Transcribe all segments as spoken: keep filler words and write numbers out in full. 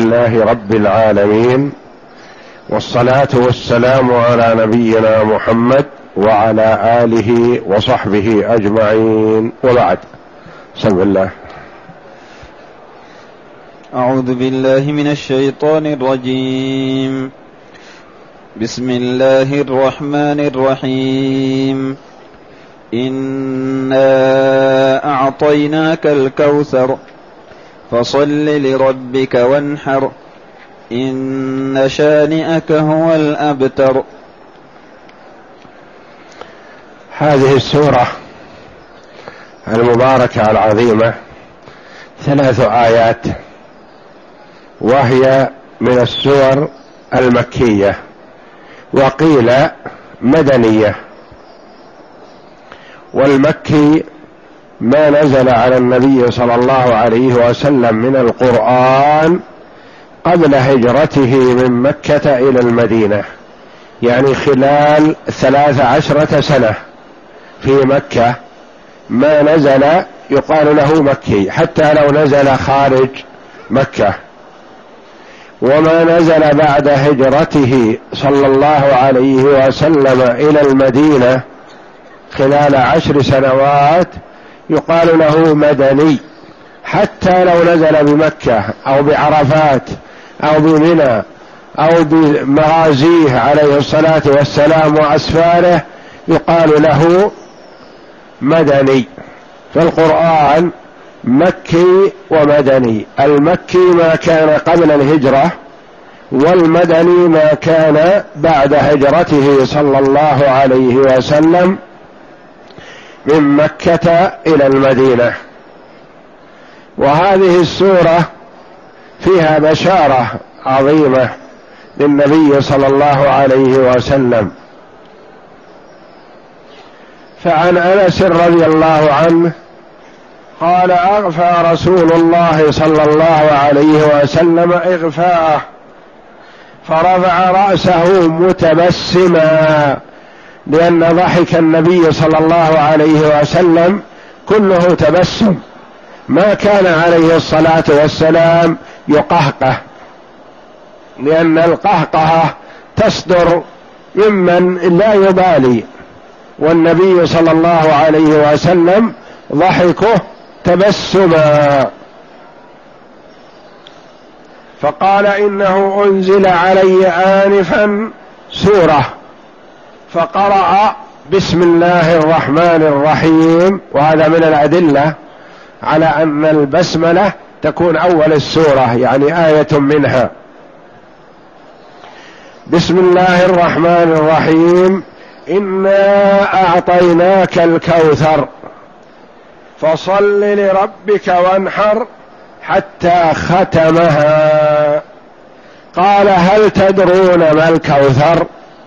لله رب العالمين، والصلاة والسلام على نبينا محمد وعلى آله وصحبه أجمعين، وبعد. بسم الله. أعوذ بالله من الشيطان الرجيم. بسم الله الرحمن الرحيم. إنا أعطيناك الكوثر فصل لربك وانحر إن شانئك هو الأبتر. هذه السورة المباركة العظيمة ثلاث آيات، وهي من السور المكية، وقيل مدنية. والمكي ما نزل على النبي صلى الله عليه وسلم من القرآن قبل هجرته من مكة إلى المدينة، يعني خلال ثلاث عشرة سنة في مكة ما نزل يقال له مكي، حتى لو نزل خارج مكة. وما نزل بعد هجرته صلى الله عليه وسلم إلى المدينة خلال عشر سنوات يقال له مدني، حتى لو نزل بمكة أو بعرفات أو بمنى أو بمغازيه عليه الصلاة والسلام وأسفاره يقال له مدني. فالقرآن مكي ومدني، المكي ما كان قبل الهجرة، والمدني ما كان بعد هجرته صلى الله عليه وسلم من مكة إلى المدينة. وهذه السورة فيها بشارة عظيمة للنبي صلى الله عليه وسلم. فعن أنس رضي الله عنه قال: أغفى رسول الله صلى الله عليه وسلم إغفاءه فرفع رأسه متبسما، لأن ضحك النبي صلى الله عليه وسلم كله تبسم، ما كان عليه الصلاة والسلام يقهقه، لأن القهقهة تصدر ممن لا يبالي، والنبي صلى الله عليه وسلم ضحكه تبسما. فقال: إنه أنزل علي آنفا سورة، فقرأ بسم الله الرحمن الرحيم. وهذا من الأدلة على أن البسملة تكون أول السورة، يعني آية منها. بسم الله الرحمن الرحيم. إنا أعطيناك الكوثر فصل لربك وانحر حتى ختمها. قال: هل تدرون ما الكوثر؟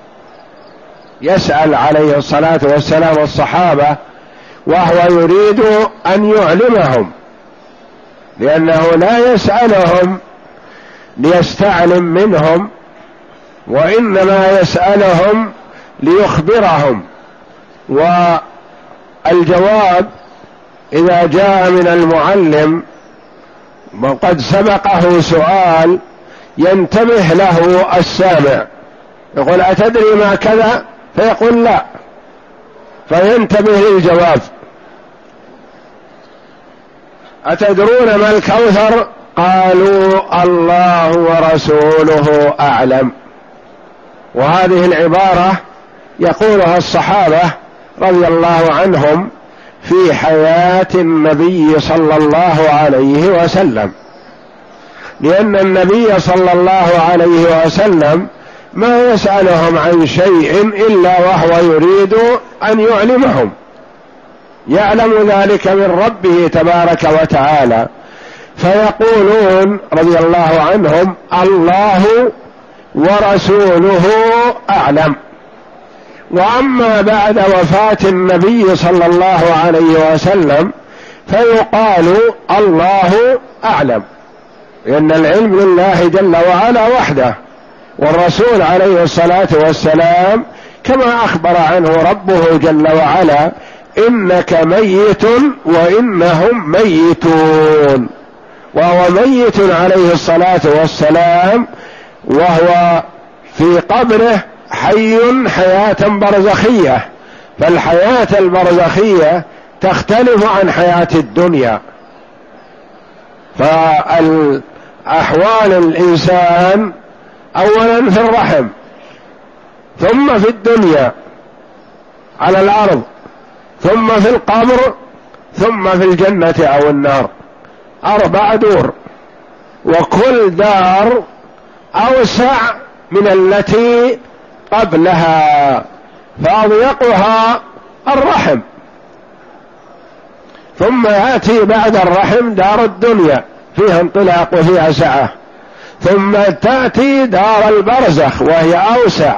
يسأل عليه الصلاة والسلام الصحابة وهو يريد أن يعلمهم، لأنه لا يسألهم ليستعلم منهم، وإنما يسألهم ليخبرهم. والجواب إذا جاء من المعلم وقد سبقه سؤال ينتبه له السامع، يقول: أتدري ما كذا؟ فيقول: لا، فينتبه للجواب. أتدرون ما الكوثر؟ قالوا: الله ورسوله أعلم. وهذه العبارة يقولها الصحابة رضي الله عنهم في حياة النبي صلى الله عليه وسلم، لأن النبي صلى الله عليه وسلم ما يسألهم عن شيء إلا وهو يريد أن يعلمهم، يعلم ذلك من ربه تبارك وتعالى. فيقولون رضي الله عنهم: الله ورسوله أعلم. وأما بعد وفاة النبي صلى الله عليه وسلم فيقال الله أعلم، لأن العلم لله جل وعلا وحده، والرسول عليه الصلاة والسلام كما أخبر عنه ربه جل وعلا: إنك ميت وإنهم ميتون، وهو ميت عليه الصلاة والسلام، وهو في قبره حي حياة برزخية، فالحياة البرزخية تختلف عن حياة الدنيا. فالأحوال الإنسان أولا في الرحم، ثم في الدنيا على الأرض، ثم في القبر، ثم في الجنة أو النار، أربع دور، وكل دار أوسع من التي قبلها، فأضيقها الرحم، ثم يأتي بعد الرحم دار الدنيا فيها انطلاق وفيها سعة، ثم تأتي دار البرزخ وهي أوسع،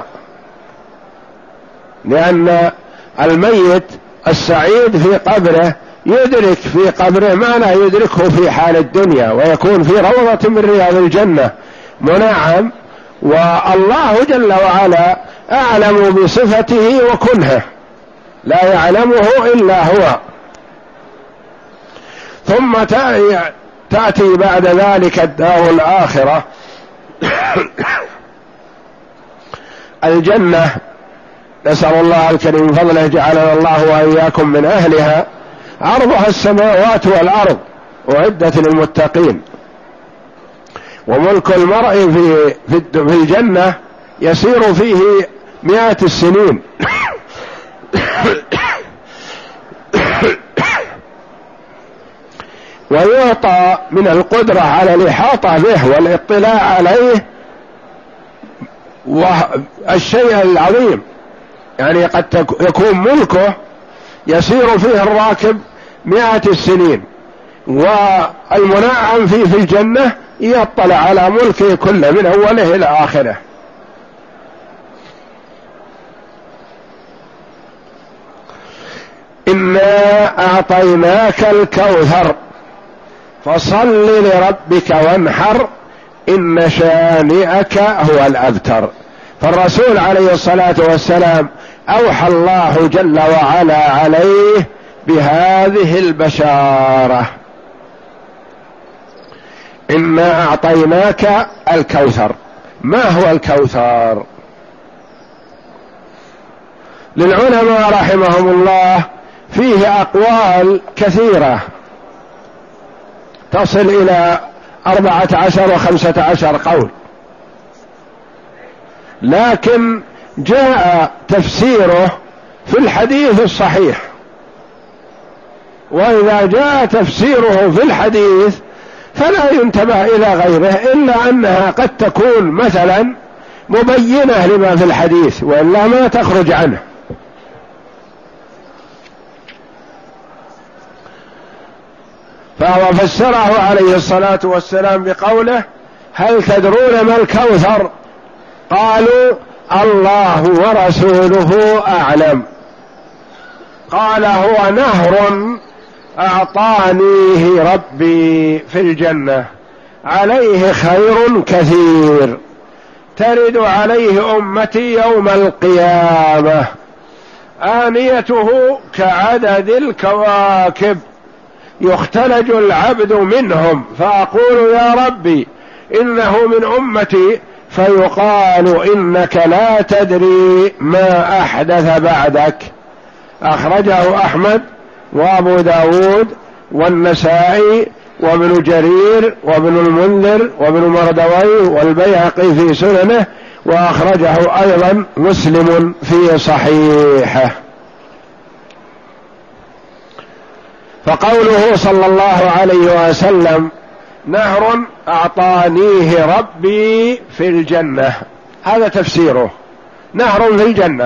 لأن الميت السعيد في قبره يدرك في قبره ما لا يدركه في حال الدنيا، ويكون في روضة من رياض الجنة منعم، والله جل وعلا أعلم بصفته وكنهه، لا يعلمه إلا هو. ثم تأتي بعد ذلك الدار الآخرة الجنة، نسأل الله الكريم فضله جعلنا الله وإياكم من أهلها، عرضها السماوات والأرض، أعدت للمتقين. وملك المرء في في الجنة يسير فيه مئات السنين ويعطى من القدرة على الإحاطة به والاطلاع عليه والشيء العظيم، يعني قد يكون ملكه يسير فيه الراكب مئة السنين، والمنعم فيه في الجنة يطلع على ملكه كله من أوله إلى آخره. إنا أعطيناك الكوثر فصل لربك وانحر إن شانئك هو الأبتر. فالرسول عليه الصلاة والسلام أوحى الله جل وعلا عليه بهذه البشارة: إنا أعطيناك الكوثر. ما هو الكوثر؟ للعلماء رحمهم الله فيه أقوال كثيرة تصل إلى أربعة عشر وخمسة عشر قول، لكن جاء تفسيره في الحديث الصحيح، وإذا جاء تفسيره في الحديث فلا ينتبه إلى غيره، إلا أنها قد تكون مثلا مبينة لما في الحديث، وإلا ما تخرج عنه. فهو فسره عليه الصلاة والسلام بقوله: هل تدرون ما الكوثر؟ قالوا: الله ورسوله أعلم. قال: هو نهر أعطانيه ربي في الجنة، عليه خير كثير، ترد عليه أمتي يوم القيامة، آنيته كعدد الكواكب، يختلج العبد منهم، فأقول: يا ربي إنه من أمتي، فيقال: إنك لا تدري ما أحدث بعدك. أخرجه أحمد وأبو داود والنسائي وابن جرير وابن المنذر وابن مردوي والبيهقي في سننه، وأخرجه أيضا مسلم في صحيحه. فقوله صلى الله عليه وسلم: نهر أعطانيه ربي في الجنة، هذا تفسيره، نهر في الجنة.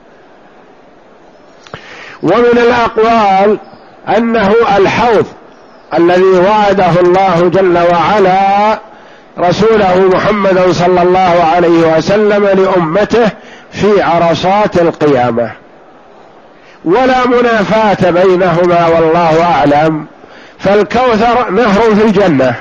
ومن الأقوال أنه الحوض الذي وعده الله جل وعلا رسوله محمد صلى الله عليه وسلم لأمته في عرصات القيامة، ولا منافاة بينهما والله أعلم. فالكوثر نهر في الجنة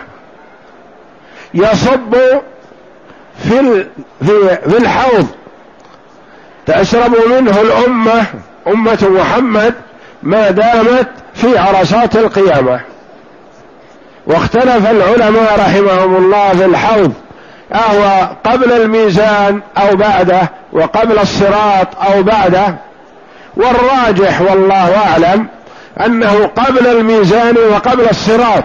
يصب في في الحوض تشرب منه الأمة، أمة محمد، ما دامت في عرصات القيامة. واختلف العلماء رحمهم الله في الحوض أهو قبل الميزان أو بعده، وقبل الصراط أو بعده، والراجح والله أعلم أنه قبل الميزان وقبل الصراط،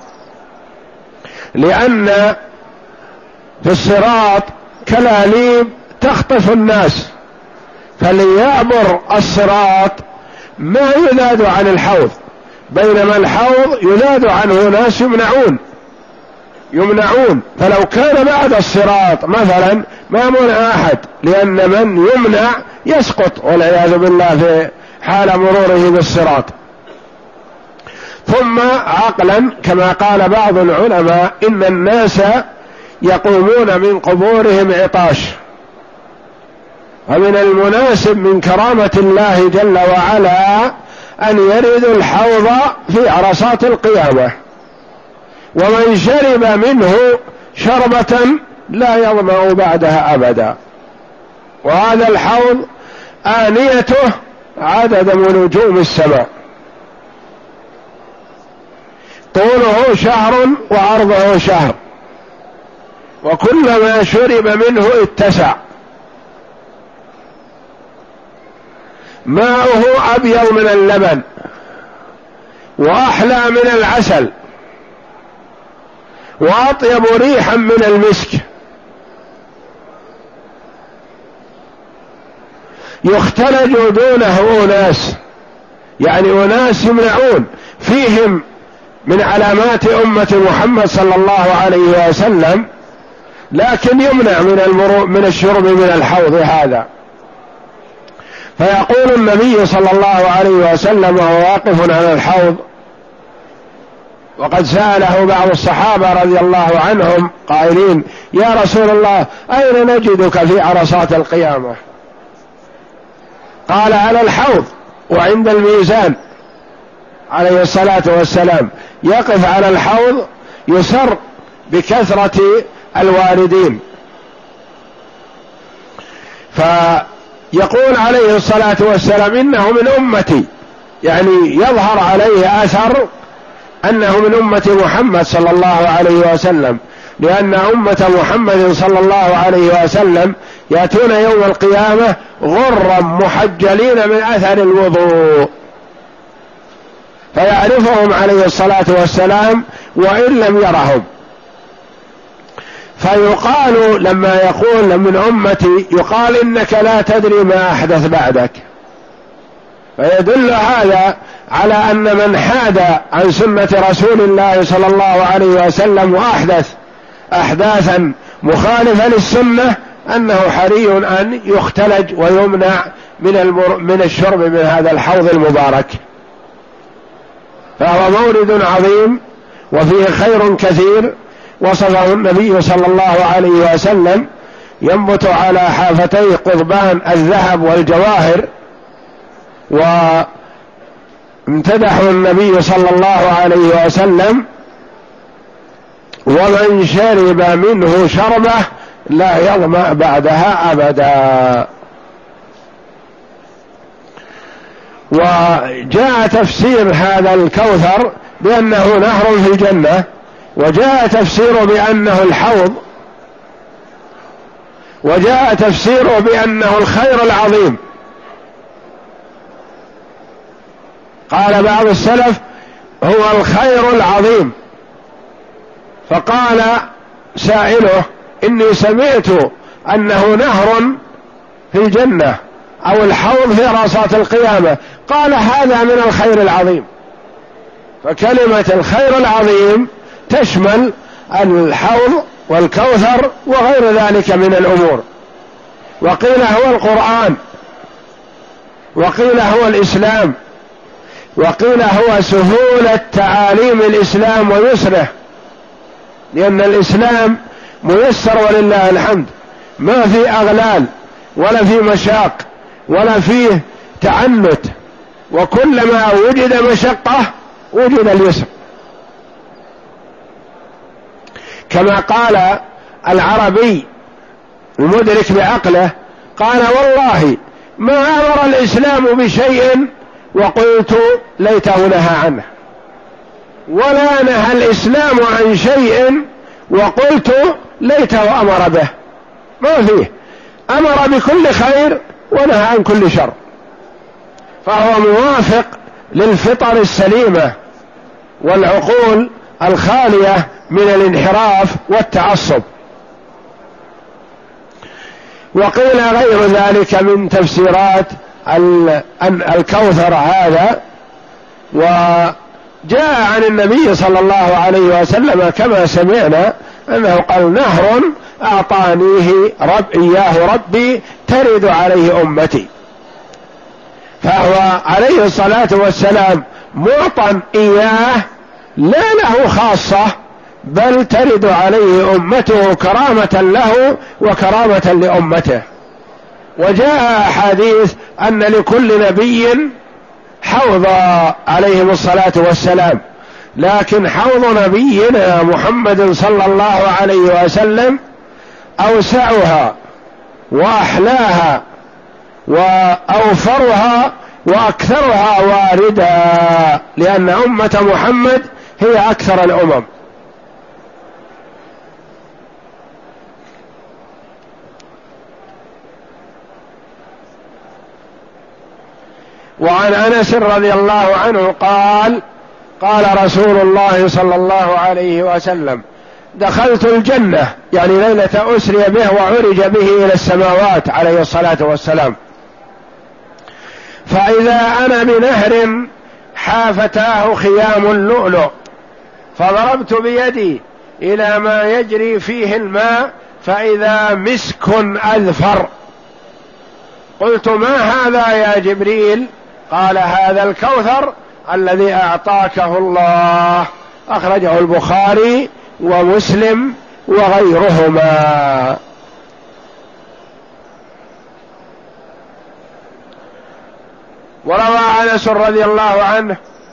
لأن في الصراط كلاليب تخطف الناس، فليعبر الصراط ما يذاد عن الحوض، بينما الحوض يذاد عنه ناس يمنعون يمنعون فلو كان بعد الصراط مثلا ما منع أحد، لأن من يمنع يسقط والعياذ بالله في حال مروره بالصراط. ثم عقلا كما قال بعض العلماء إن الناس يقومون من قبورهم عطاش، ومن المناسب من كرامة الله جل وعلا أن يردوا الحوض في عرصات القيامة، ومن شرب منه شربة لا يظمأ بعدها أبدا. وهذا الحوض آنيته عدد من نجوم السماء، طوله شهر وعرضه شهر، وكلما شرب منه اتسع. ماؤه أبيض من اللبن وأحلى من العسل وأطيب ريحا من المسك، يختلج دونه أناس، يعني أناس يمنعون فيهم من علامات أمة محمد صلى الله عليه وسلم، لكن يمنع من المرو من الشرب من الحوض هذا. فيقول النبي صلى الله عليه وسلم وهو واقف على الحوض، وقد سأله بعض الصحابة رضي الله عنهم قائلين: يا رسول الله أين نجدك في عرصات القيامة؟ قال: على الحوض وعند الميزان عليه الصلاة والسلام، يقف على الحوض يسر بكثرة الواردين. فيقول عليه الصلاة والسلام: إنه من أمتي، يعني يظهر عليه أثر أنه من أمة محمد صلى الله عليه وسلم، لأن أمة محمد صلى الله عليه وسلم يأتون يوم القيامة غرا محجلين من أثر الوضوء، فيعرفهم عليه الصلاة والسلام وإن لم يرهم. فيقال لما يقول من أمتي يقال: إنك لا تدري ما أحدث بعدك. فيدل هذا على أن من حاد عن سنة رسول الله صلى الله عليه وسلم وأحدث أحداثا مخالفة للسنة أنه حري أن يختلج ويمنع من, المر... من الشرب من هذا الحوض المبارك. فهو مورد عظيم وفيه خير كثير وصفه النبي صلى الله عليه وسلم: ينبت على حافتي قضبان الذهب والجواهر. وامتدحه النبي صلى الله عليه وسلم: ومن شرب منه شربة لا يظمأ بعدها أبدا. وجاء تفسير هذا الكوثر بأنه نهر في الجنة، وجاء تفسيره بأنه الحوض، وجاء تفسيره بأنه الخير العظيم. قال بعض السلف: هو الخير العظيم. فقال سائله: إني سمعت أنه نهر في الجنة أو الحوض في عرصات القيامة. قال: هذا من الخير العظيم. فكلمة الخير العظيم تشمل الحوض والكوثر وغير ذلك من الأمور. وقيل هو القرآن، وقيل هو الإسلام، وقيل هو سهولة تعاليم الإسلام ويسره، لأن الإسلام ميسر ولله الحمد، ما في أغلال ولا في مشاق ولا فيه تعنت، وكلما وجد مشقة وجد اليسر. كما قال العربي المدرك بعقله: قال: والله ما أمر الإسلام بشيء وقلت ليته نهى عنه. ولا نهى الإسلام عن شيء وقلت ليته أمر به، ما فيه، أمر بكل خير ونهى عن كل شر، فهو موافق للفطر السليمة والعقول الخالية من الانحراف والتعصب. وقيل غير ذلك من تفسيرات الكوثر هذا. وجاء عن النبي صلى الله عليه وسلم كما سمعنا أنه قال: نهر أعطانيه رب إياه ربي ترد عليه أمتي. فهو عليه الصلاة والسلام معطى إياه لا له خاصة، بل ترد عليه أمته كرامة له وكرامة لأمته. وجاء أحاديث أن لكل نبي حوض عليهم الصلاة والسلام، لكن حوض نبينا محمد صلى الله عليه وسلم أوسعها وأحلاها وأوفرها وأكثرها واردا، لأن أمة محمد هي أكثر الأمم. وعن أنس رضي الله عنه قال: قال رسول الله صلى الله عليه وسلم: دخلت الجنة، يعني ليلة أسري به وعرج به إلى السماوات عليه الصلاة والسلام، فإذا أنا بنهر حافتاه خيام اللؤلؤ، فضربت بيدي إلى ما يجري فيه الماء فإذا مسك أذفر. قلت: ما هذا يا جبريل؟ قال: هذا الكوثر الذي أعطاكه الله. أخرجه البخاري ومسلم وغيرهما. وروى أنس رضي الله عنه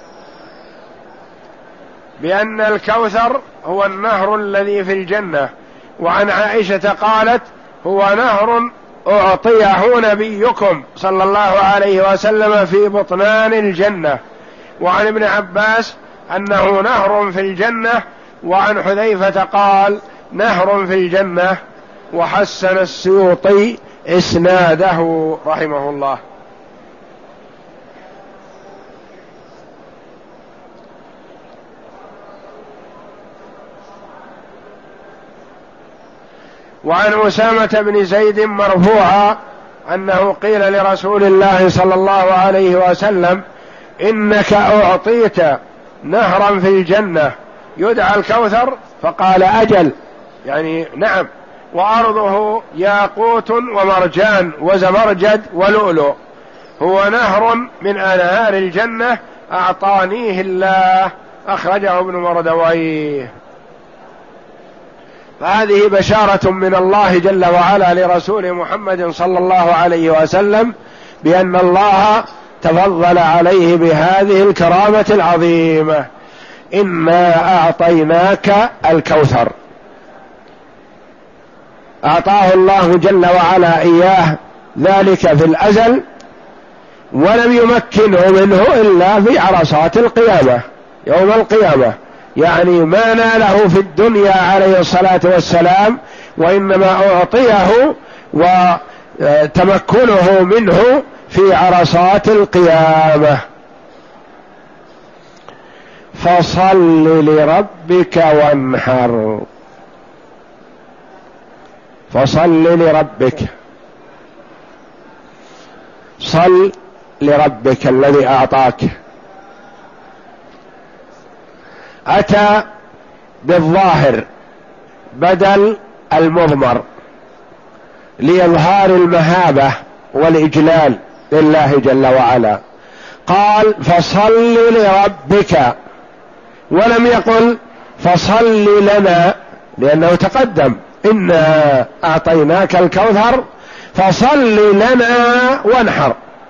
بأن الكوثر هو النهر الذي في الجنة. وعن عائشة قالت: هو نهر أعطيه نبيكم صلى الله عليه وسلم في بطنان الجنة. وعن ابن عباس أنه نهر في الجنة. وعن حذيفة قال: نهر في الجنة. وحسن السيوطي إسناده رحمه الله. وعن أسامة بن زيد مرفوعا أنه قيل لرسول الله صلى الله عليه وسلم: إنك أعطيت نهرا في الجنة يدعى الكوثر؟ فقال: أجل، يعني نعم، وأرضه ياقوت ومرجان وزمرجد ولؤلؤ، هو نهر من أنهار الجنة أعطانيه الله. أخرجه ابن مردويه. فهذه بشارة من الله جل وعلا لرسول محمد صلى الله عليه وسلم بأن الله تفضل عليه بهذه الكرامة العظيمة: إنا أعطيناك الكوثر. أعطاه الله جل وعلا إياه ذلك في الأزل، ولم يمكنه منه إلا في عرصات القيامة يوم القيامة، يعني ما ناله في الدنيا عليه الصلاة والسلام، وإنما أعطيه وتمكنه منه في عرصات القيامة. فصل لربك وانحر. فصل لربك، صل لربك الذي أعطاك. أتى بالظاهر بدل المضمر لإظهار المهابة والإجلال لله جل وعلا. قال: فصل لربك، ولم يقل فصل لنا، لأنه تقدم: إنا أعطيناك الكوثر فصل لنا وانحر،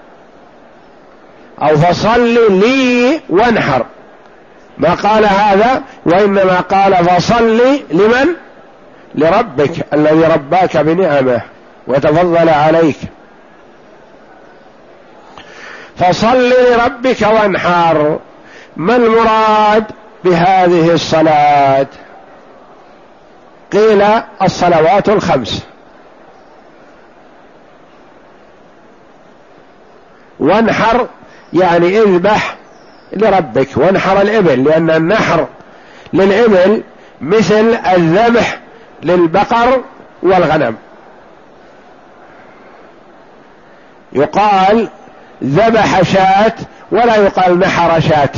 أو فصل لي وانحر. ما قال هذا، وإنما قال فصل لمن؟ لربك الذي رباك بنعمه وتفضل عليك. فصل لربك وانحر. ما المراد بهذه الصلاة؟ قيل الصلوات الخمس. وانحر يعني اذبح لربك، وانحر الإبل، لأن النحر للإبل مثل الذبح للبقر والغنم. يقال ذبح شاة ولا يقال نحر شاة،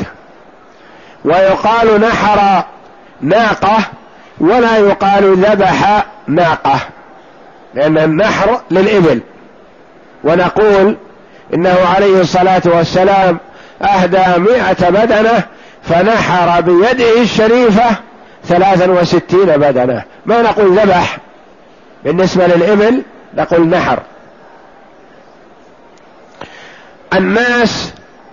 ويقال نحر ناقة ولا يقال ذبح ناقة، لأن النحر للإبل. ونقول إنه عليه الصلاة والسلام أهدى مئة بدنة فنحر بيده الشريفة ثلاثا وستين بدنة. ما نقول ذبح بالنسبة للإبل، نقول نحر. الناس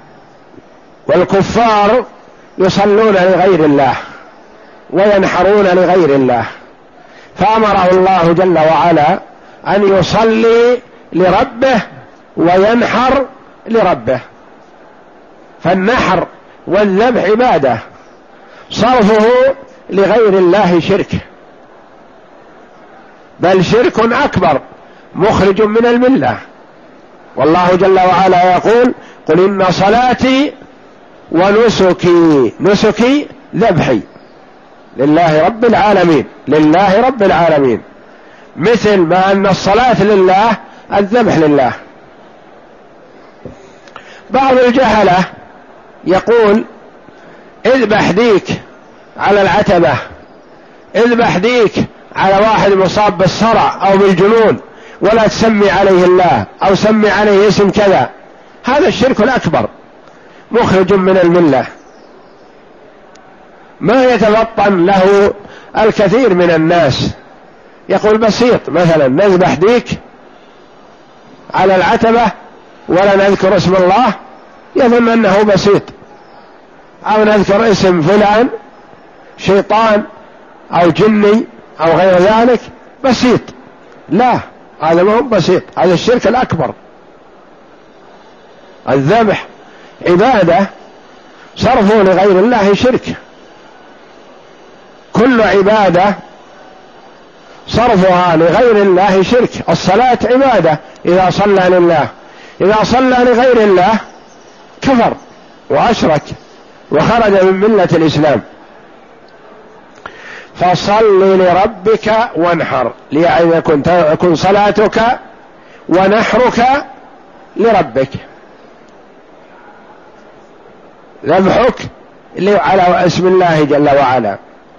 والكفار يصلون لغير الله وينحرون لغير الله، فأمره الله جل وعلا أن يصلي لربه وينحر لربه. فالنحر والذبح عبادة، صرفه لغير الله شرك، بل شرك أكبر مخرج من الملة. والله جل وعلا يقول: قل إن صلاتي ونسكي، نسكي ذبحي لله رب العالمين، لله رب العالمين، مثل ما أن الصلاة لله الذبح لله. بعض الجهلة يقول: اذبح ديك على العتبة، اذبح ديك على واحد مصاب بالصرع أو بالجنون، ولا تسمي عليه الله أو سمي عليه اسم كذا. هذا الشرك الأكبر مخرج من الملة، ما يتفطن له الكثير من الناس. يقول بسيط، مثلا نذبح ديك على العتبة ولا نذكر اسم الله، يظن أنه بسيط، أو نذكر اسم فلان شيطان أو جني أو غير ذلك بسيط. لا، هذا ما هو بسيط، هذا الشرك الأكبر. الذبح عبادة، صرفه لغير الله شرك. كل عبادة صرفها لغير الله شرك. الصلاة عبادة إذا صلى لله، إذا صلى لغير الله كفر وأشرك وخرج من ملة الإسلام. فصل لربك وانحر، لأن يكون صلاتك ونحرك لربك، ذبحك على اسم الله جل وعلا.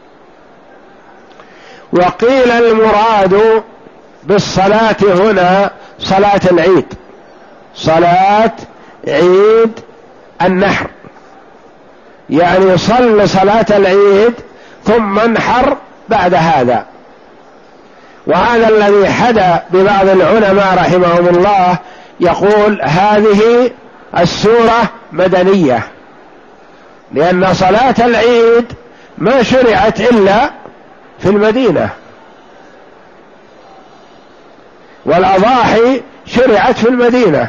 وقيل المراد بالصلاة هنا صلاة العيد، صلاة عيد النحر، يعني صل صلاة العيد ثم انحر بعد هذا. وهذا الذي حدا ببعض العلماء رحمهم الله، يقول هذه السورة مدنية، لأن صلاة العيد ما شرعت إلا في المدينة، والأضاحي شرعت في المدينة.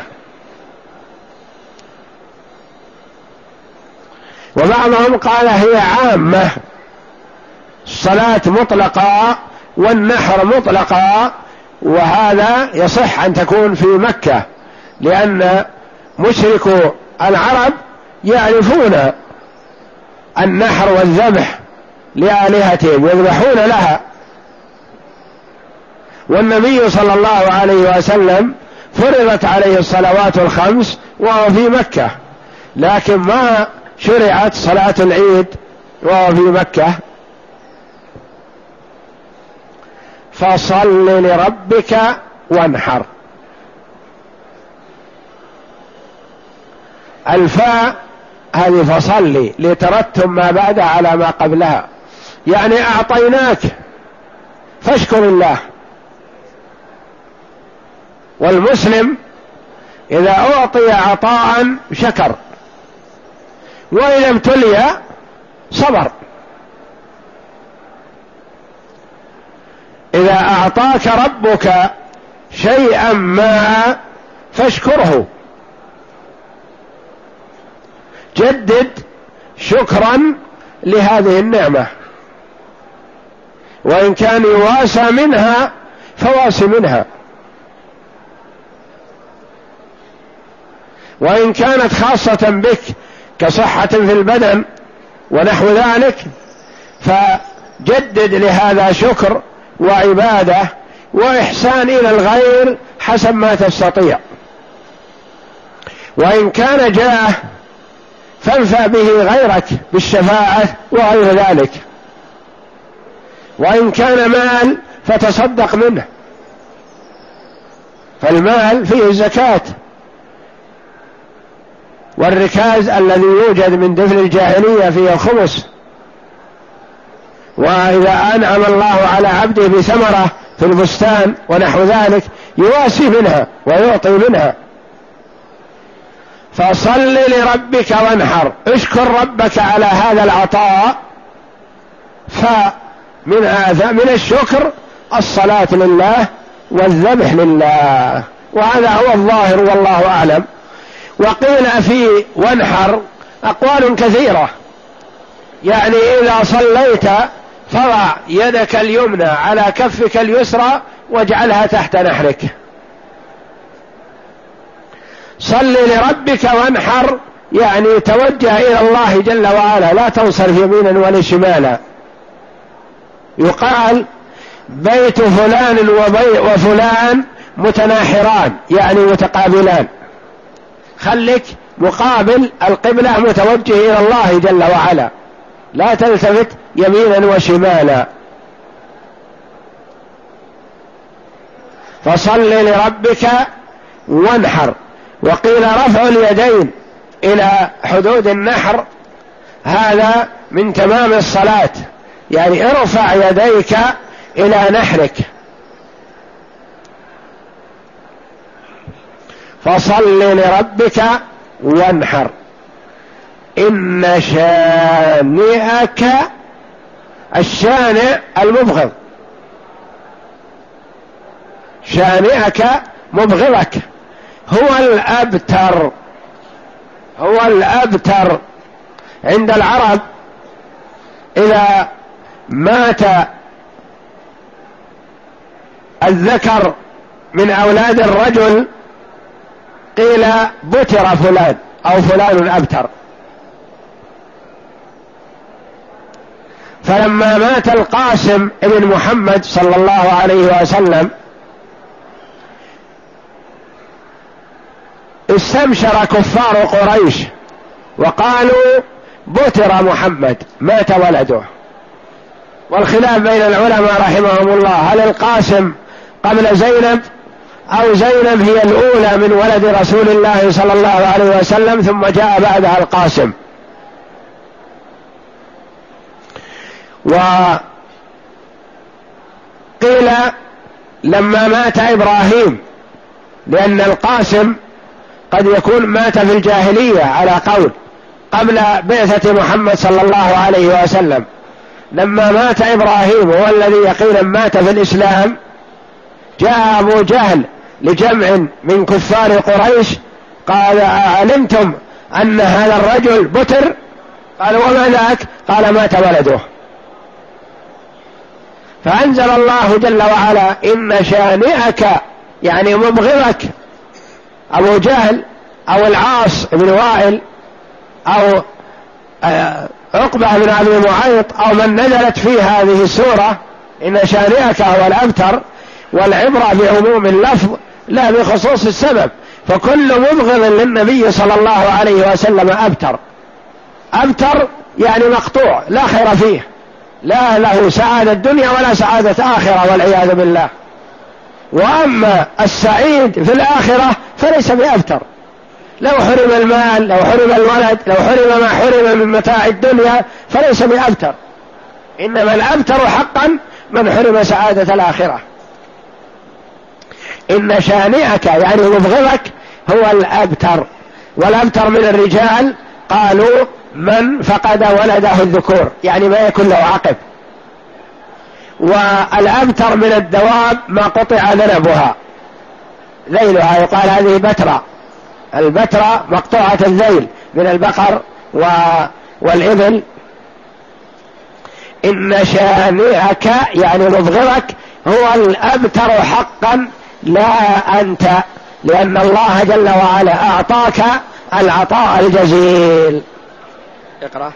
وبعضهم قال هي عامة، الصلاة مطلقة والنحر مطلقة، وهذا يصح أن تكون في مكة، لأن مشركو العرب يعرفون النحر والذبح لآلهتهم، يذبحون لها. والنبي صلى الله عليه وسلم فرضت عليه الصلوات الخمس وهو في مكة، لكن ما شرعت صلاة العيد وهو في مكة. فصل لربك وانحر. الفاء هذه فصلي لترتب ما بعدها على ما قبلها، يعني أعطيناك فاشكر الله. والمسلم إذا أعطي عطاء شكر، وإذا ابتلي صبر. إذا أعطاك ربك شيئا ما فاشكره، جدد شكرا لهذه النعمة، وإن كان يواسى منها فواس منها، وإن كانت خاصة بك كصحة في البدن ونحو ذلك فجدد لهذا شكر وعبادة وإحسان إلى الغير حسب ما تستطيع. وإن كان جاه فانفع به غيرك بالشفاعة وغير ذلك. وإن كان مال فتصدق منه، فالمال فيه الزكاة، والركاز الذي يوجد من دفن الجاهلية فيه الخمس. وإذا أنعم الله على عبده بثمرة في البستان ونحو ذلك يواسي منها ويعطي منها. فصل لربك وانحر، اشكر ربك على هذا العطاء. فمن هذا من الشكر الصلاة لله والذبح لله، وهذا هو الظاهر والله أعلم. وقيل في وانحر أقوال كثيرة، يعني إذا صليت فضع يدك اليمنى على كفك اليسرى واجعلها تحت نحرك. صل لربك وانحر يعني توجه إلى الله جل وعلا، لا تنصرف يمينا ولا شمالا. يقال بيت فلان وفلان متناحران يعني متقابلان، خلك مقابل القبلة متوجه إلى الله جل وعلا، لا تلتفت يمينا وشمالا. فصل لربك وانحر. وقيل رفع اليدين إلى حدود النحر هذا من تمام الصلاة، يعني ارفع يديك إلى نحرك. فصل لربك وانحر إن شانئك، الشانئ المبغض، شانئك مبغضك هو الأبتر، هو الأبتر. عند العرب إذا مات الذكر من أولاد الرجل قيل بتر فلان أو فلان أبتر. فلما مات القاسم ابن محمد صلى الله عليه وسلم استبشر كفار قريش وقالوا بتر محمد، مات ولده. والخلاف بين العلماء رحمهم الله، هل القاسم قبل زينب أو زينب هي الأولى من ولد رسول الله صلى الله عليه وسلم ثم جاء بعدها القاسم. وقيل لما مات إبراهيم، لأن القاسم قد يكون مات في الجاهلية على قول قبل بعثة محمد صلى الله عليه وسلم. لما مات إبراهيم هو الذي يقينا مات في الإسلام، جاء أبو جهل لجمع من كفار قريش قال أعلمتم أن هذا الرجل بتر؟ قالوا وما ذاك؟ قال مات ولده. فأنزل الله جل وعلا إن شانئك يعني مبغضك أبو جهل أو العاص بن وائل أو عقبة بن أبي معيط أو من نزلت في هذه السورة، إن شانئك هو الأبتر. والعبرة بعموم اللفظ لا بخصوص السبب، فكل مبغض للنبي صلى الله عليه وسلم أبتر. أبتر يعني مقطوع لا خير فيه، لا له سعادة الدنيا ولا سعادة آخرة والعياذ بالله. وأما السعيد في الآخرة فليس بأبتر، لو حرم المال، لو حرم الولد، لو حرم ما حرم من متاع الدنيا فليس بأبتر. إنما الأبتر حقا من حرم سعادة الآخرة. إن شانئك يعني مبغضك هو الأبتر. والأبتر من الرجال قالوا من فقد ولده الذكور، يعني ما يكون له عقب. والأبتر من الدواب ما قطع ذنبها، ذيلها يقال هذه بترة. البترة مقطوعة الذيل من البقر والإبل إن شانئك يعني مبغضك هو الأبتر حقا لا أنت، لأن الله جل وعلا أعطاك العطاء الجزيل. اقرأ.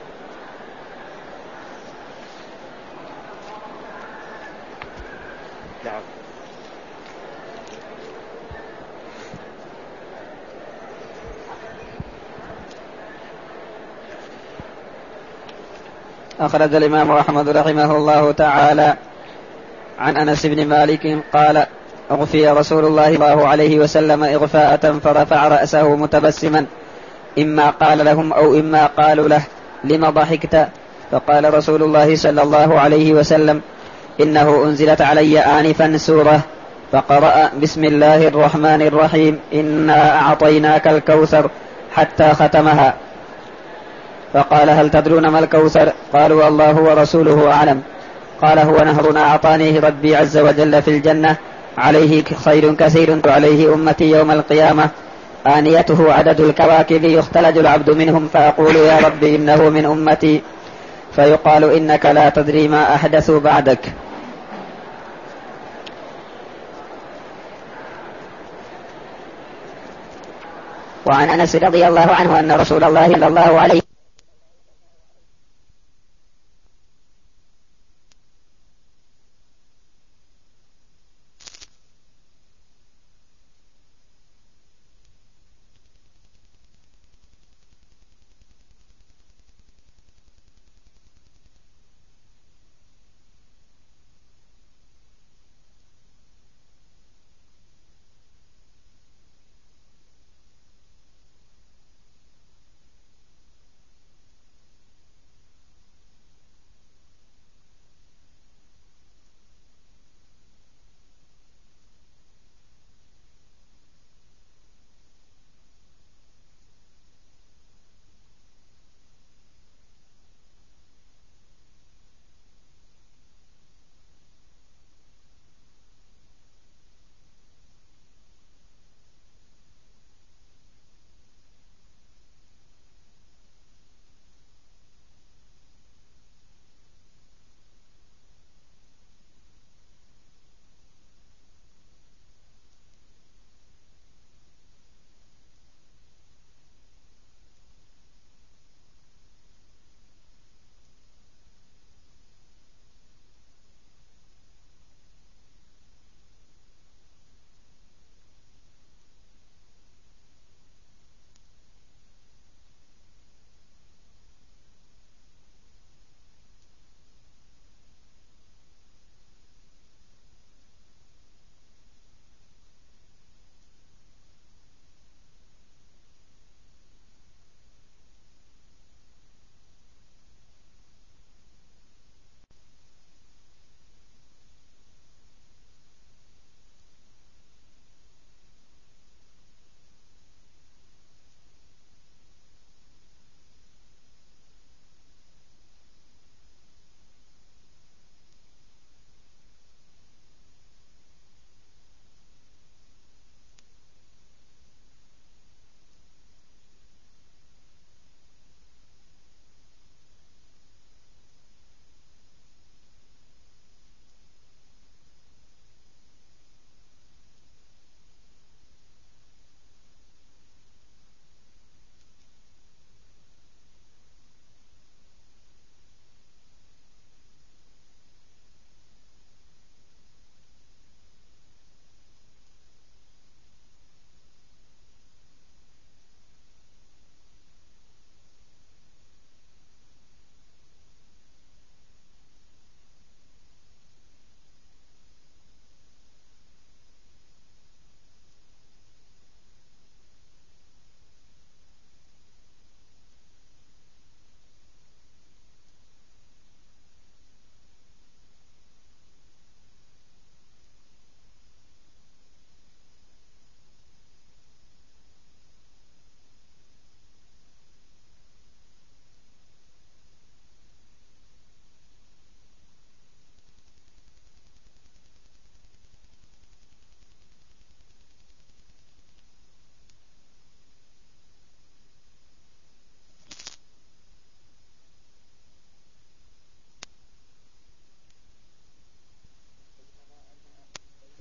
أخرج الإمام أحمد رحمه الله تعالى عن أنس بن مالك قال: أغفي رسول الله صلى الله عليه وسلم إغفاءة فرفع رأسه متبسما، إما قال لهم أو إما قالوا له: لم ضحكت؟ فقال رسول الله صلى الله عليه وسلم: إنه أنزلت علي آنفا سورة، فقرأ: بسم الله الرحمن الرحيم، إنا أعطيناك الكوثر، حتى ختمها. فقال: هل تدرون ما الكوثر؟ قالوا: الله ورسوله أعلم. قال: هو نهر أعطانيه ربي عز وجل في الجنة، عليه خير كثير عليه أمتي يوم القيامة، آنيته عدد الكواكب يختلج العبد منهم، فأقول: يا رب إنه من أمتي، فيقال: إنك لا تدري ما أحدثوا بعدك. وعن أنس رضي الله عنه أن رسول الله صلى الله عليه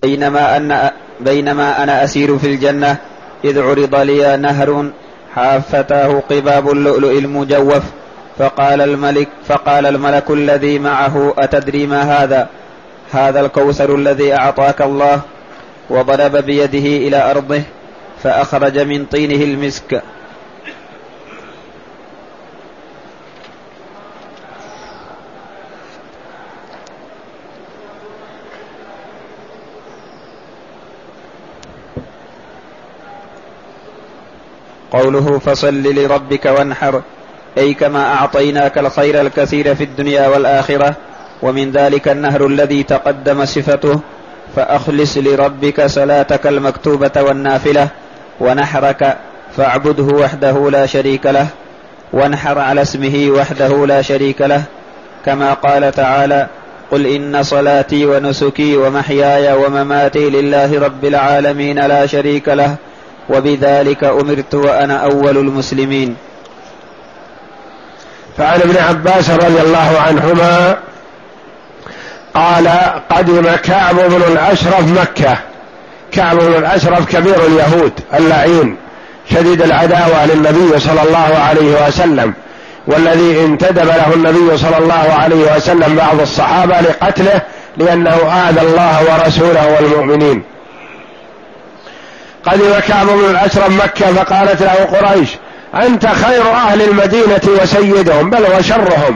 بينما أن بينما أنا أسير في الجنة إذ عرض لي نهر حافتاه قباب اللؤلؤ المجوف، فقال الملك فقال الملك الذي معه: أتدري ما هذا؟ هذا الكوثر الذي أعطاك الله. وضرب بيده إلى أرضه فأخرج من طينه المسك. قوله فصل لربك وانحر، أي كما أعطيناك الخير الكثير في الدنيا والآخرة، ومن ذلك النهر الذي تقدم صفته، فأخلص لربك صلاتك المكتوبة والنافلة، ونحرك فاعبده وحده لا شريك له، وانحر على اسمه وحده لا شريك له، كما قال تعالى: قل إن صلاتي ونسكي ومحياي ومماتي لله رب العالمين لا شريك له، وبذلك أمرت وأنا أول المسلمين. فعن ابن عباس رضي الله عنهما قال: قدم كعب بن الأشرف مكة. كعب بن الأشرف كبير اليهود اللعين شديد العداوة للنبي صلى الله عليه وسلم، والذي انتدب له النبي صلى الله عليه وسلم بعض الصحابة لقتله لأنه آذى الله ورسوله والمؤمنين. قدم كعب بن الأشرف مكة فقالت له قريش: أنت خير أهل المدينة وسيدهم، بل وشرهم،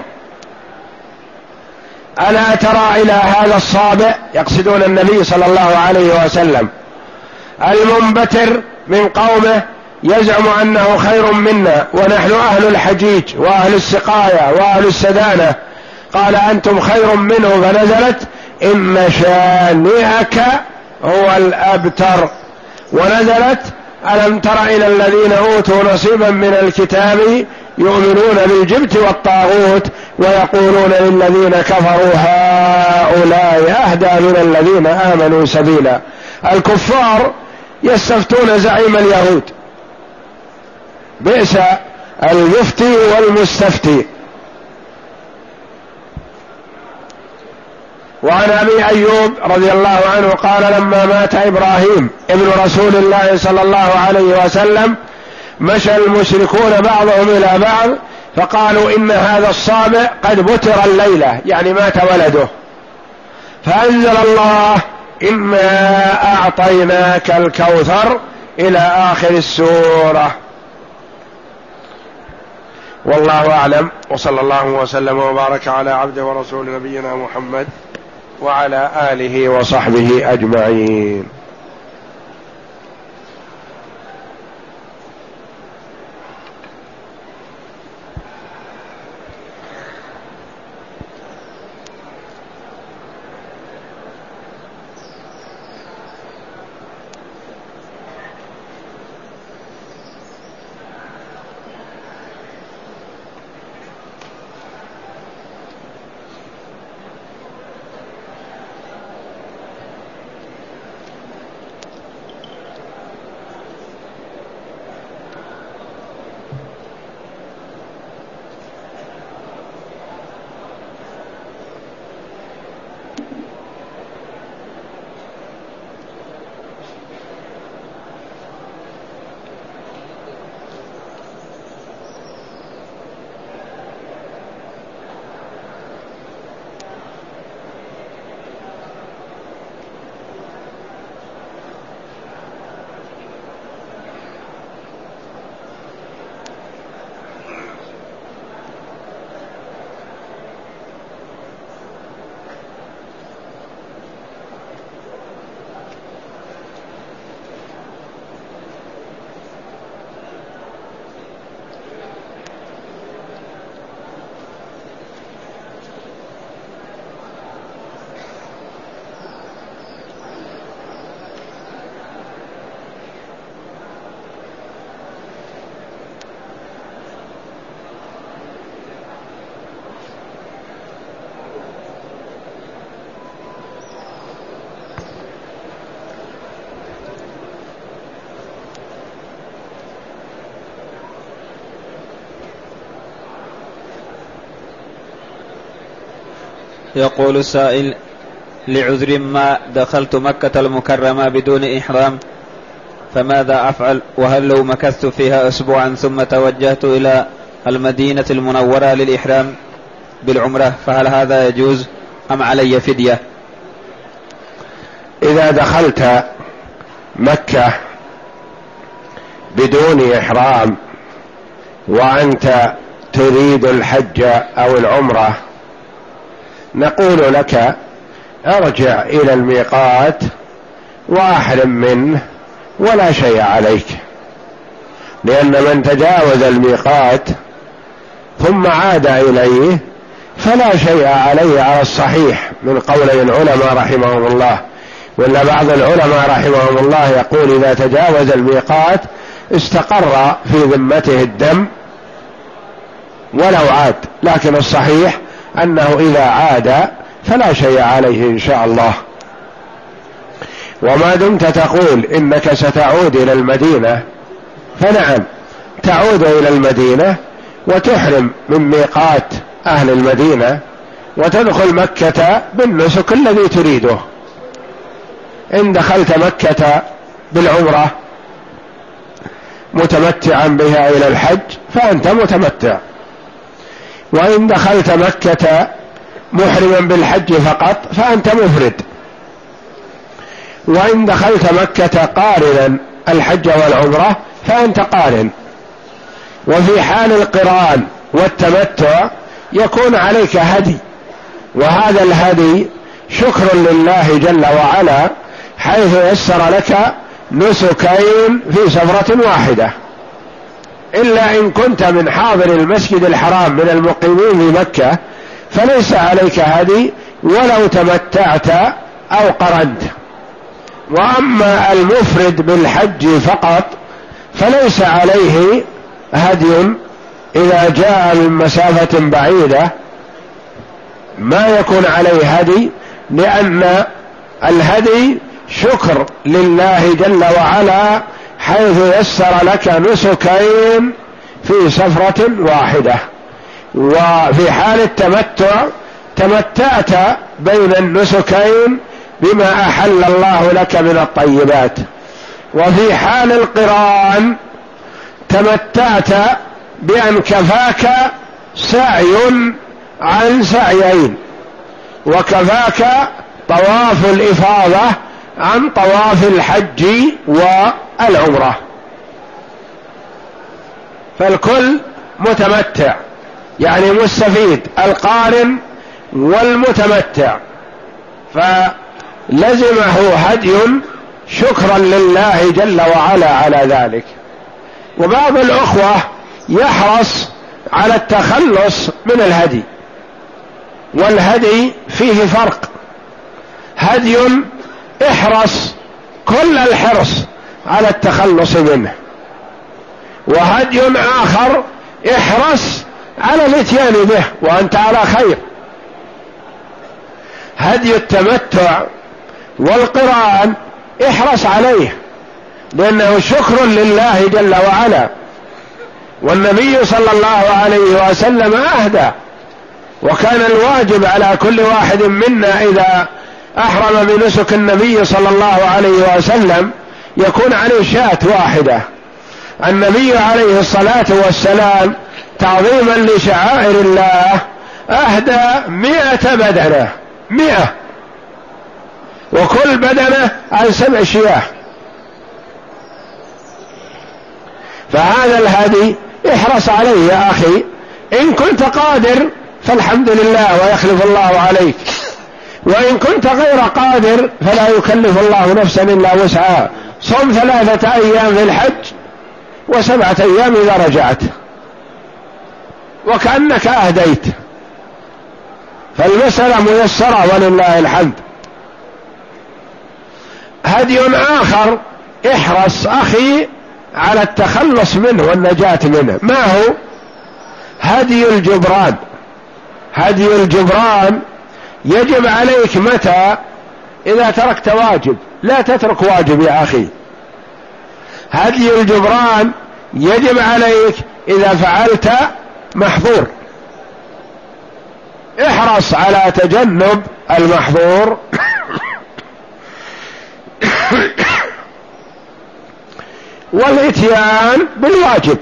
ألا ترى إلى هذا الصابئ، يقصدون النبي صلى الله عليه وسلم، المنبتر من قومه يزعم أنه خير منا، ونحن أهل الحجيج وأهل السقاية وأهل السدانة، قال أنتم خير منه، فنزلت: إن شانئك هو الأبتر. ونزلت: ألم تر إلى الذين أوتوا نصيبا من الكتاب يؤمنون بالجبت والطاغوت ويقولون للذين كفروا هؤلاء أهدى من الذين آمنوا سبيلا. الكفار يستفتون زعيم اليهود، بئس المفتي والمستفتي. وعن أبي أيوب رضي الله عنه قال: لما مات إبراهيم ابن رسول الله صلى الله عليه وسلم مشى المشركون بعضهم إلى بعض فقالوا: إن هذا الصابئ قد بتر الليلة، يعني مات ولده، فأنزل الله: إنا أعطيناك الكوثر إلى آخر السورة. والله أعلم، وصلى الله وسلم وبارك على عبده ورسول نبينا محمد وعلى آله وصحبه أجمعين. يقول السائل: لعذر ما دخلت مكة المكرمة بدون إحرام فماذا أفعل؟ وهل لو مكثت فيها أسبوعا ثم توجهت إلى المدينة المنورة للإحرام بالعمرة فهل هذا يجوز أم علي فدية؟ إذا دخلت مكة بدون إحرام وأنت تريد الحج أو العمرة نقول لك ارجع إلى الميقات وأحرم منه ولا شيء عليك، لأن من تجاوز الميقات ثم عاد إليه فلا شيء عليه على الصحيح من قولي العلماء رحمهم الله. ولا بعض العلماء رحمهم الله يقول إذا تجاوز الميقات استقر في ذمته الدم ولو عاد، لكن الصحيح أنه إذا عاد فلا شيء عليه إن شاء الله. وما دمت تقول إنك ستعود إلى المدينة فنعم تعود إلى المدينة وتحرم من ميقات أهل المدينة وتدخل مكة بالنسك الذي تريده. إن دخلت مكة بالعمرة متمتعا بها إلى الحج فأنت متمتع، وإن دخلت مكة محرما بالحج فقط فأنت مفرد، وإن دخلت مكة قارنا الحج والعمرة فأنت قارن. وفي حال القران والتمتع يكون عليك هدي، وهذا الهدي شكر لله جل وعلا حيث يسر لك نسكين في سفرة واحدة، إلا إن كنت من حاضر المسجد الحرام من المقيمين في مكة فليس عليك هدي ولو تمتعت أو قرنت. وأما المفرد بالحج فقط فليس عليه هدي إذا جاء من مسافة بعيدة، ما يكون عليه هدي، لأن الهدي شكر لله جل وعلا حيث يسر لك نسكين في سفرة واحدة. وفي حال التمتع تمتعت بين النسكين بما أحل الله لك من الطيبات. وفي حال القران تمتعت بأن كفاك سعي عن سعيين، وكفاك طواف الإفاضة عن طواف الحج والعمرة، فالكل متمتع يعني مستفيد، القارن والمتمتع، فلزمه هدي شكرا لله جل وعلا على ذلك. وبعض الأخوة يحرص على التخلص من الهدي، والهدي فيه فرق، هدي احرص كل الحرص على التخلص منه، وهدي آخر احرص على الاتيان به وأنت على خير. هدي التمتع والقران احرص عليه لأنه شكر لله جل وعلا، والنبي صلى الله عليه وسلم أهدى، وكان الواجب على كل واحد منا إذا أحرم بنسك النبي صلى الله عليه وسلم يكون عليه شاة واحدة. النبي عليه الصلاة والسلام تعظيما لشعائر الله أهدى مئة بدنة، مئة، وكل بدنة عن سبع شياه. فهذا الهدي احرص عليه يا أخي، إن كنت قادر فالحمد لله ويخلف الله عليك، وإن كنت غير قادر فلا يكلف الله نفسا إلا وسعها. صم ثلاثة أيام في الحج وسبعة أيام إذا رجعت، وكأنك أهديت، فالمسألة ميسرة ولله الحمد. هدي آخر احرص أخي على التخلص منه والنجاة منه، ما هو؟ هدي الجبران. هدي الجبران يجب عليك متى؟ إذا تركت واجب، لا تترك واجب يا أخي. هدي الجبران يجب عليك إذا فعلت محظور، احرص على تجنب المحظور والاتيان بالواجب.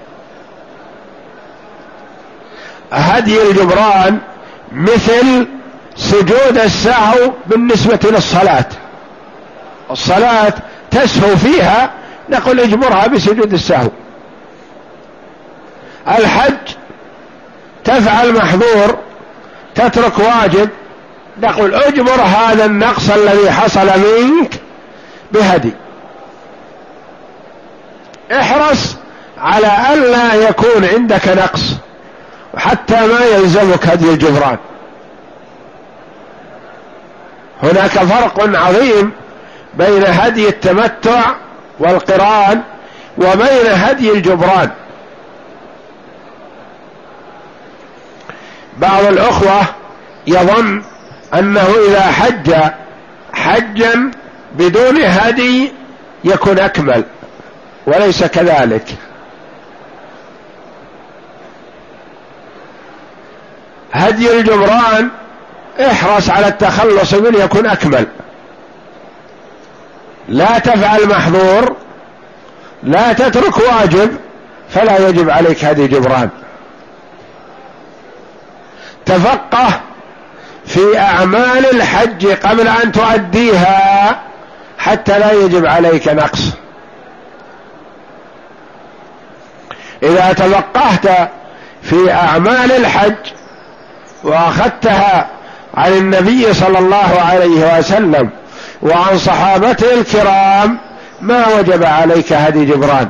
هدي الجبران مثل سجود السهو بالنسبة للصلاة، الصلاة تسهو فيها نقول اجبرها بسجود السهو. الحج تفعل محظور تترك واجب نقول اجبر هذا النقص الذي حصل منك بهدي. احرص على أن لا يكون عندك نقص حتى ما يلزمك هدي الجبران. هناك فرق عظيم بين هدي التمتع والقران وبين هدي الجبران. بعض الأخوة يظن أنه إذا حج حجا بدون هدي يكون أكمل، وليس كذلك. هدي الجبران احرص على التخلص منه يكون أكمل، لا تفعل محظور لا تترك واجب فلا يجب عليك هدي جبران. تفقه في أعمال الحج قبل أن تؤديها حتى لا يجب عليك نقص. إذا تفقهت في أعمال الحج وأخذتها عن النبي صلى الله عليه وسلم وعن صحابته الكرام ما وجب عليك هدي جبران.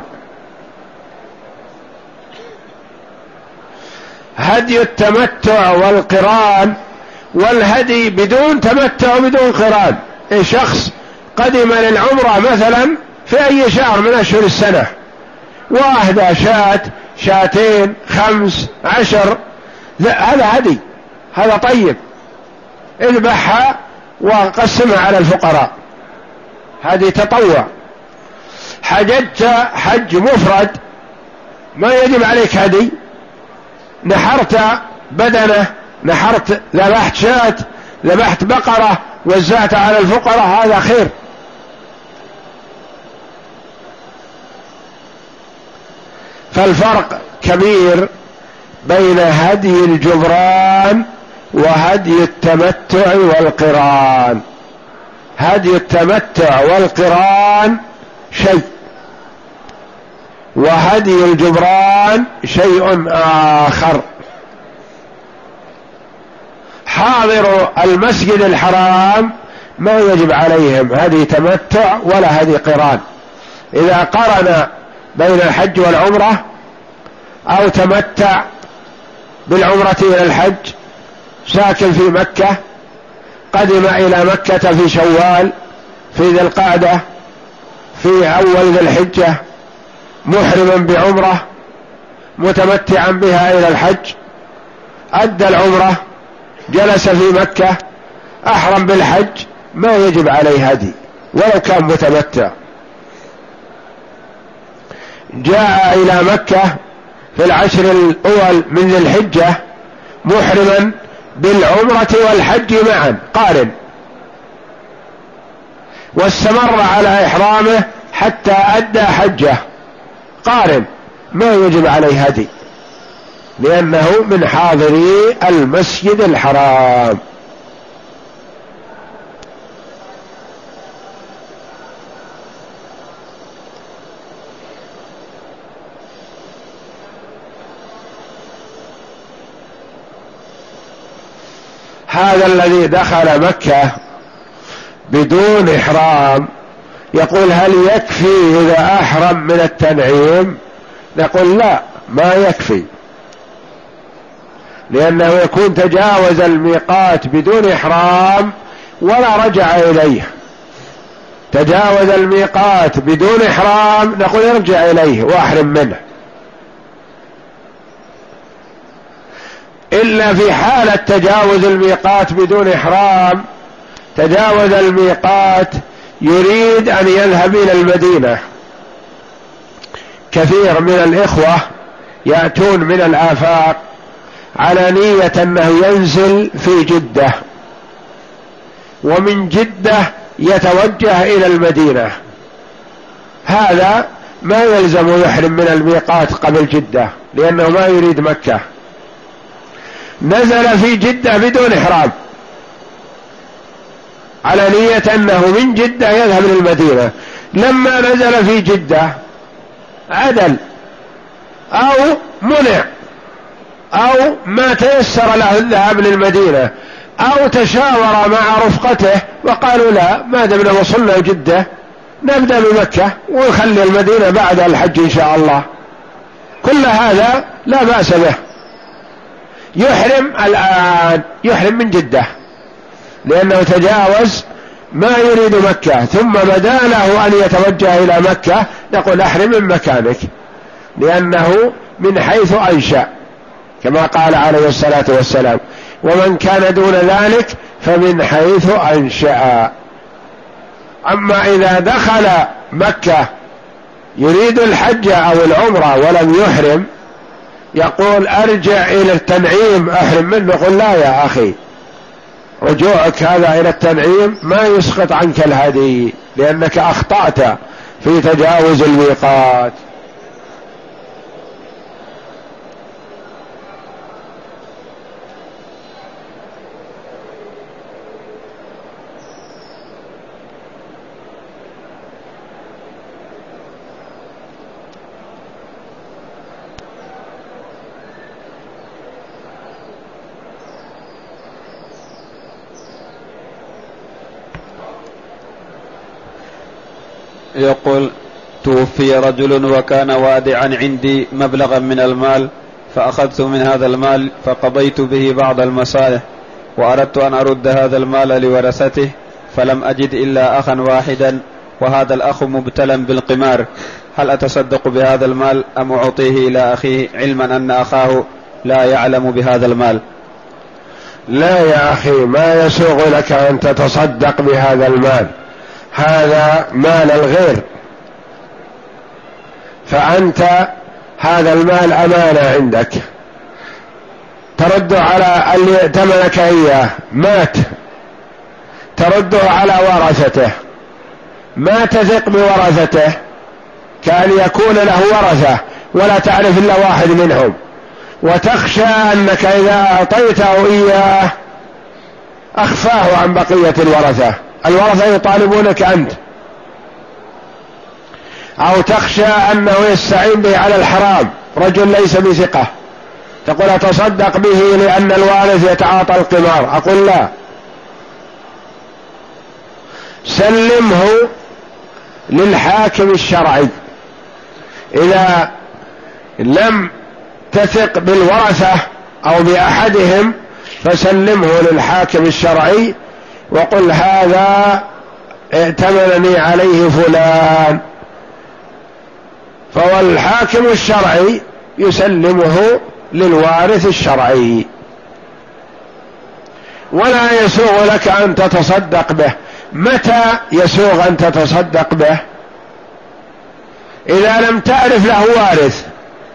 هدي التمتع والقران والهدي بدون تمتع وبدون قران. شخص قدم للعمرة مثلا في أي شهر من أشهر السنة واهدى شاة شاتين خمس عشر، لا هذا هدي، هذا طيب، اذبحها وقسمها على الفقراء، هذه تطوع. حججت حج مفرد ما يجب عليك هدي، نحرت بدنه، نحرت ذبحت شاة، ذبحت بقرة وزعت على الفقراء، هذا خير. فالفرق كبير بين هدي الجبران وهدي التمتع والقران. هدي التمتع والقران شيء، وهدي الجبران شيء آخر. حاضر المسجد الحرام ما يجب عليهم هدي تمتع ولا هدي قران. إذا قرن بين الحج والعمرة أو تمتع بالعمرة إلى الحج، ساكن في مكة قدم إلى مكة في شوال في ذي القعدة في أول ذي الحجة محرما بعمرة متمتعا بها إلى الحج، أدى العمرة جلس في مكة أحرم بالحج، ما يجب عليه هدي ولو كان متمتع. جاء إلى مكة في العشر الأول من ذي الحجة محرما بالعمرة والحج معا قارن، واستمر على إحرامه حتى أدى حجه قارن، ما يجب عليه هدي لأنه من حاضري المسجد الحرام. هذا الذي دخل مكة بدون إحرام يقول هل يكفي إذا أحرم من التنعيم؟ نقول لا، ما يكفي، لأنه يكون تجاوز الميقات بدون إحرام ولا رجع إليه. تجاوز الميقات بدون إحرام نقول ارجع إليه وأحرم منه، إلا في حالة تجاوز الميقات بدون إحرام. تجاوز الميقات يريد أن يذهب إلى المدينة، كثير من الإخوة يأتون من الآفاق على نية أنه ينزل في جدة، ومن جدة يتوجه إلى المدينة، هذا ما يلزم يحرم من الميقات قبل جدة لأنه ما يريد مكة، نزل في جدة بدون إحرام على نية أنه من جدة يذهب للمدينة، لما نزل في جدة عدل أو منع أو ما تيسر له الذهاب للمدينة أو تشاور مع رفقته وقالوا لا ما دمنا وصلنا جدة نبدأ بمكة ونخلي المدينة بعد الحج إن شاء الله، كل هذا لا بأس به، يحرم الآن، يحرم من جدة لأنه تجاوز ما يريد مكة ثم بدا له أن يتوجه إلى مكة، نقول أحرم من مكانك لأنه من حيث أنشأ كما قال عليه الصلاة والسلام، ومن كان دون ذلك فمن حيث أنشأ. أما إذا دخل مكة يريد الحج أو العمرة ولم يحرم يقول أرجع إلى التنعيم أحرم منه، قل لا يا أخي، رجوعك هذا إلى التنعيم ما يسقط عنك الهدي لأنك أخطأت في تجاوز الميقات. يقول: توفي رجل وكان وادعا عندي مبلغا من المال، فأخذت من هذا المال فقضيت به بعض المصالح، وأردت أن أرد هذا المال لورثته، فلم أجد إلا أخا واحدا، وهذا الأخ مبتلى بالقمار، هل أتصدق بهذا المال أم أعطيه إلى أخيه علما أن أخاه لا يعلم بهذا المال؟ لا يا أخي، ما يسوغ لك أن تتصدق بهذا المال، هذا مال الغير، فأنت هذا المال أمانة عندك ترده على اللي ائتمنك إياه، مات ترده على ورثته، ما تثق بورثته كأن يكون له ورثة ولا تعرف إلا واحد منهم، وتخشى أنك إذا أعطيته إياه أخفاه عن بقية الورثة، الورثة يطالبونك أنت، أو تخشى أنه يستعين به على الحرام، رجل ليس بثقة تقول أتصدق به لأن الوارث يتعاطى القمار، أقول لا، سلمه للحاكم الشرعي، إذا لم تثق بالورثة أو بأحدهم فسلمه للحاكم الشرعي وقل هذا ائتمنني عليه فلان، فهو الحاكم الشرعي يسلمه للوارث الشرعي، ولا يسوغ لك أن تتصدق به. متى يسوغ أن تتصدق به؟ إذا لم تعرف له وارث،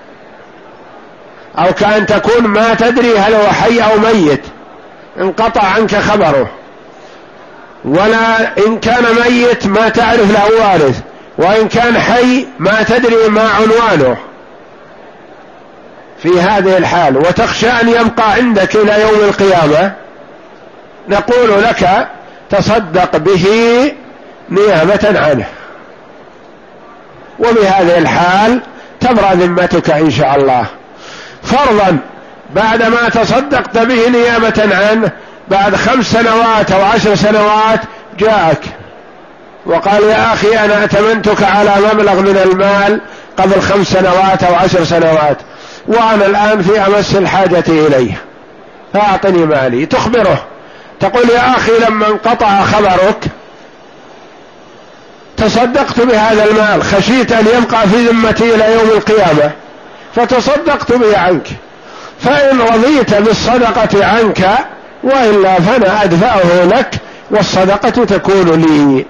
أو كأن تكون ما تدري هل هو حي أو ميت، انقطع عنك خبره، ولا إن كان ميت ما تعرف له وارث، وإن كان حي ما تدري ما عنوانه، في هذه الحال وتخشى أن يبقى عندك إلى يوم القيامة، نقول لك تصدق به نيابة عنه، وبهذه الحال تبرأ ذمتك إن شاء الله. فرضا بعدما تصدقت به نيابة عنه بعد خمس سنوات أو عشر سنوات جاءك وقال يا أخي أنا ائتمنتك على مبلغ من المال قبل خمس سنوات أو عشر سنوات وأنا الآن في أمس الحاجة إليه فأعطني مالي، تخبره تقول يا أخي لما انقطع خبرك تصدقت بهذا المال خشيت أن يبقى في ذمتي إلى يوم القيامة فتصدقت به عنك، فإن رضيت بالصدقة عنك وإلا فأنا أدفعه لك والصدقة تكون لي.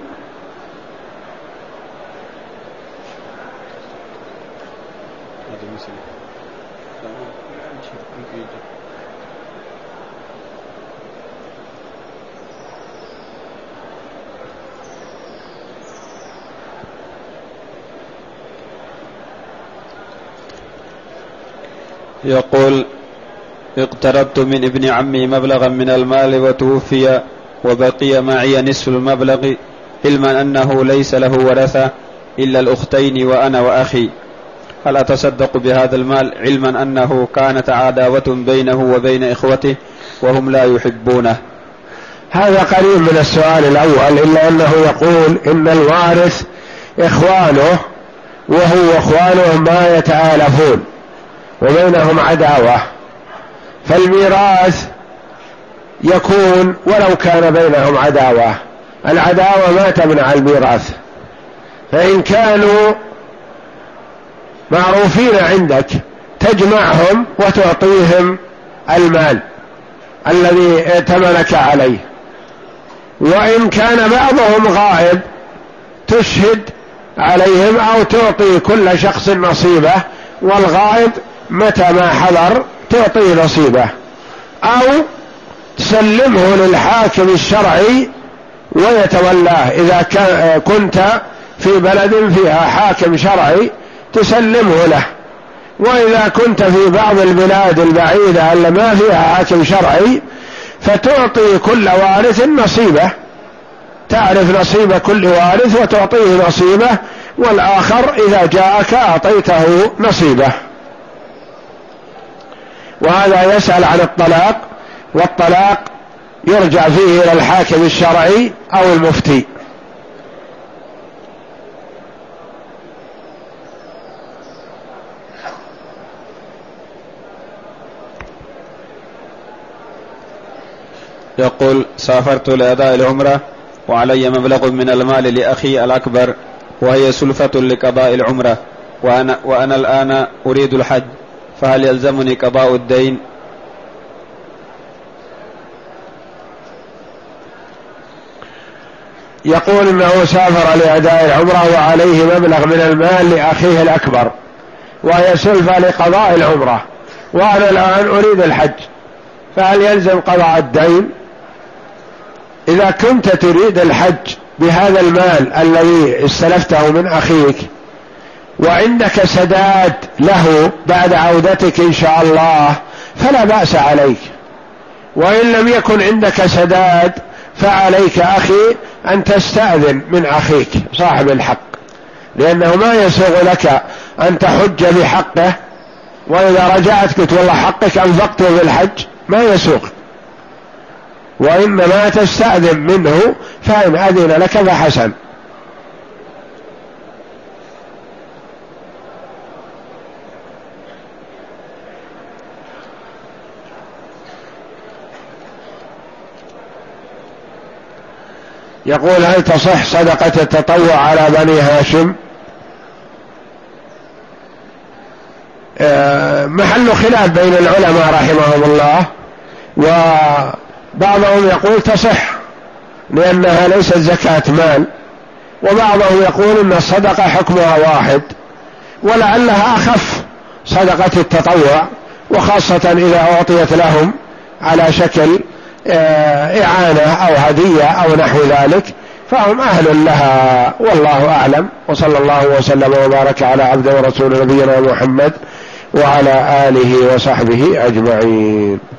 يقول: اقترضت من ابن عمي مبلغا من المال وتوفي وبقي معي نصف المبلغ، علما أنه ليس له ورثة إلا الأختين وأنا وأخي، هل أتصدق بهذا المال علما أنه كانت عداوة بينه وبين إخوته وهم لا يحبونه؟ هذا قريب من السؤال الأول، إلا أنه يقول إن الوارث إخوانه وهو إخوانه ما يتآلفون وبينهم عداوة، فالميراث يكون ولو كان بينهم عداوة، العداوة ما تمنع الميراث. فإن كانوا معروفين عندك تجمعهم وتعطيهم المال الذي ائتمنك عليه، وإن كان بعضهم غائب تشهد عليهم أو تعطي كل شخص نصيبه، والغائب متى ما حضر تعطي نصيبه، أو تسلمه للحاكم الشرعي ويتولاه. إذا كنت في بلد فيها حاكم شرعي تسلمه له، وإذا كنت في بعض البلاد البعيدة اللي ما فيها حاكم شرعي فتعطي كل وارث نصيبه، تعرف نصيب كل وارث وتعطيه نصيبه، والآخر إذا جاءك أعطيته نصيبه. وهذا يسأل عن الطلاق، والطلاق يرجع فيه إلى الحاكم الشرعي أو المفتي. يقول: سافرت لأداء العمرة وعلي مبلغ من المال لأخي الأكبر وهي سلفة لقضاء العمرة، وأنا, وأنا الآن أريد الحج، فهل يلزمني قضاء الدين؟ يقول إنه سافر لأداء العمرة وعليه مبلغ من المال لأخيه الأكبر وهي سلفة لقضاء العمرة، وأنا الآن أريد الحج، فهل يلزم قضاء الدين؟ إذا كنت تريد الحج بهذا المال الذي استلفته من أخيك وعندك سداد له بعد عودتك إن شاء الله فلا بأس عليك، وإن لم يكن عندك سداد فعليك أخي أن تستأذن من أخيك صاحب الحق، لأنه ما يسوغ لك أن تحج بحقه وإذا رجعت قلت والله حقك أنفقته في الحج، ما يسوغ، وإنما تستأذن منه، فإن أذن لك فحسن. يقول: هل تصح صدقة التطوع على بني هاشم؟ محل خلاف بين العلماء رحمهم الله، وبعضهم يقول تصح لأنها ليست زكاة مال، وبعضهم يقول إن الصدقة حكمها واحد، ولعلها أخف صدقة التطوع، وخاصة إذا أعطيت لهم على شكل إعانة أو هدية أو نحو ذلك فهم أهل لها، والله أعلم. وصلى الله وسلم وبارك على عبده ورسول نبينا محمد وعلى آله وصحبه أجمعين.